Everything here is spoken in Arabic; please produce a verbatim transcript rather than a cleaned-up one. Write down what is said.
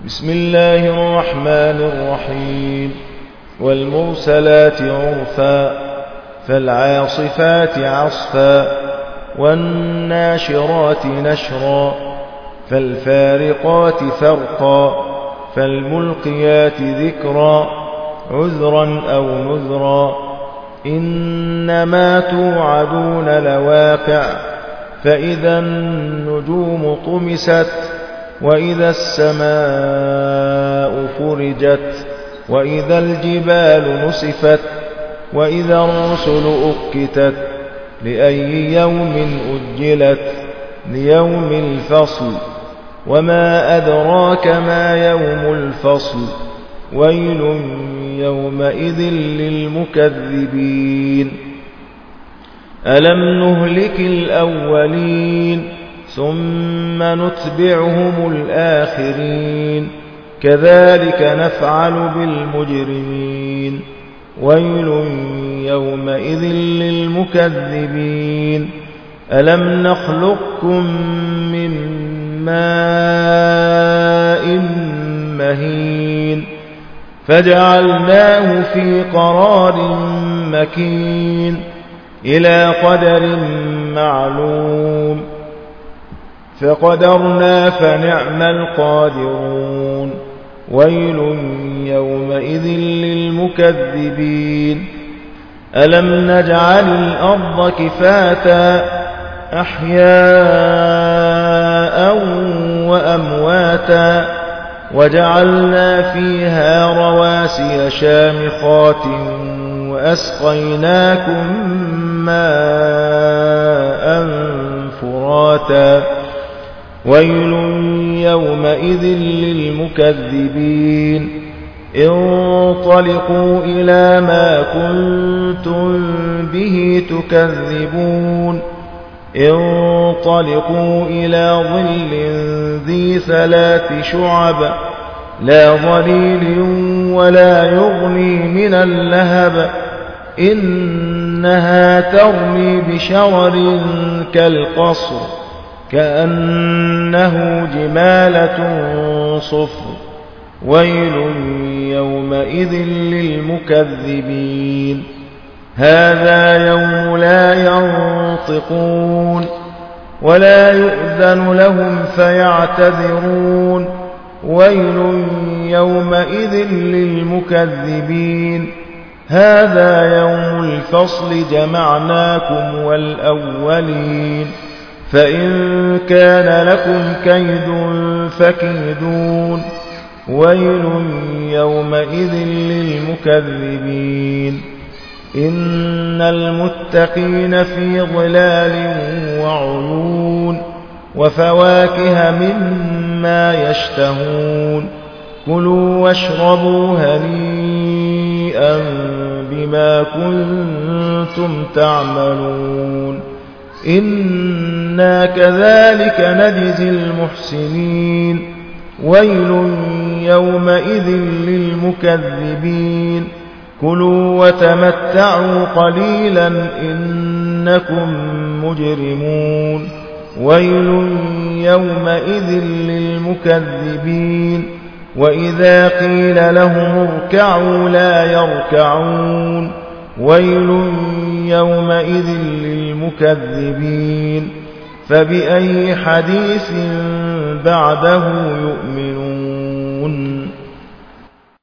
بسم الله الرحمن الرحيم والمرسلات عرفا فالعاصفات عصفا والناشرات نشرا فالفارقات فرقا فالملقيات ذكرا عذرا أو نذرا إنما توعدون لواقع فإذا النجوم طمست وإذا السماء فرجت وإذا الجبال نسفت وإذا الرسل أقتت لأي يوم أجلت ليوم الفصل وما أدراك ما يوم الفصل ويل يومئذ للمكذبين ألم نهلك الأولين ثم نتبعهم الآخرين كذلك نفعل بالمجرمين ويل يومئذ للمكذبين ألم نخلقكم من ماء مهين فجعلناه في قرار مكين إلى قدر معلوم فقدرنا فنعم القادرون ويل يومئذ للمكذبين ألم نجعل الأرض كفاتا أحياء وأمواتا وجعلنا فيها رواسي شامخات وأسقيناكم ماء فراتا ويل يومئذ للمكذبين انطلقوا إلى ما كنتم به تكذبون انطلقوا إلى ظل ذي ثلاث شعب لا ظليل ولا يغني من اللهب إنها ترمي بشرر كالقصر كأنه جمالة صفر ويل يومئذ للمكذبين هذا يوم لا ينطقون ولا يؤذن لهم فيعتذرون ويل يومئذ للمكذبين هذا يوم الفصل جمعناكم والأولين فإن كان لكم كيد فكيدون ويل يومئذ للمكذبين إن المتقين في ظلال وعيون وفواكه مما يشتهون كلوا واشربوا هنيئا بما كنتم تعملون إنا كذلك نجزي المحسنين ويل يومئذ للمكذبين كلوا وتمتعوا قليلا إنكم مجرمون ويل يومئذ للمكذبين وإذا قيل لهم اركعوا لا يركعون ويل يومئذ للمكذبين فبأي حديث بعده يؤمنون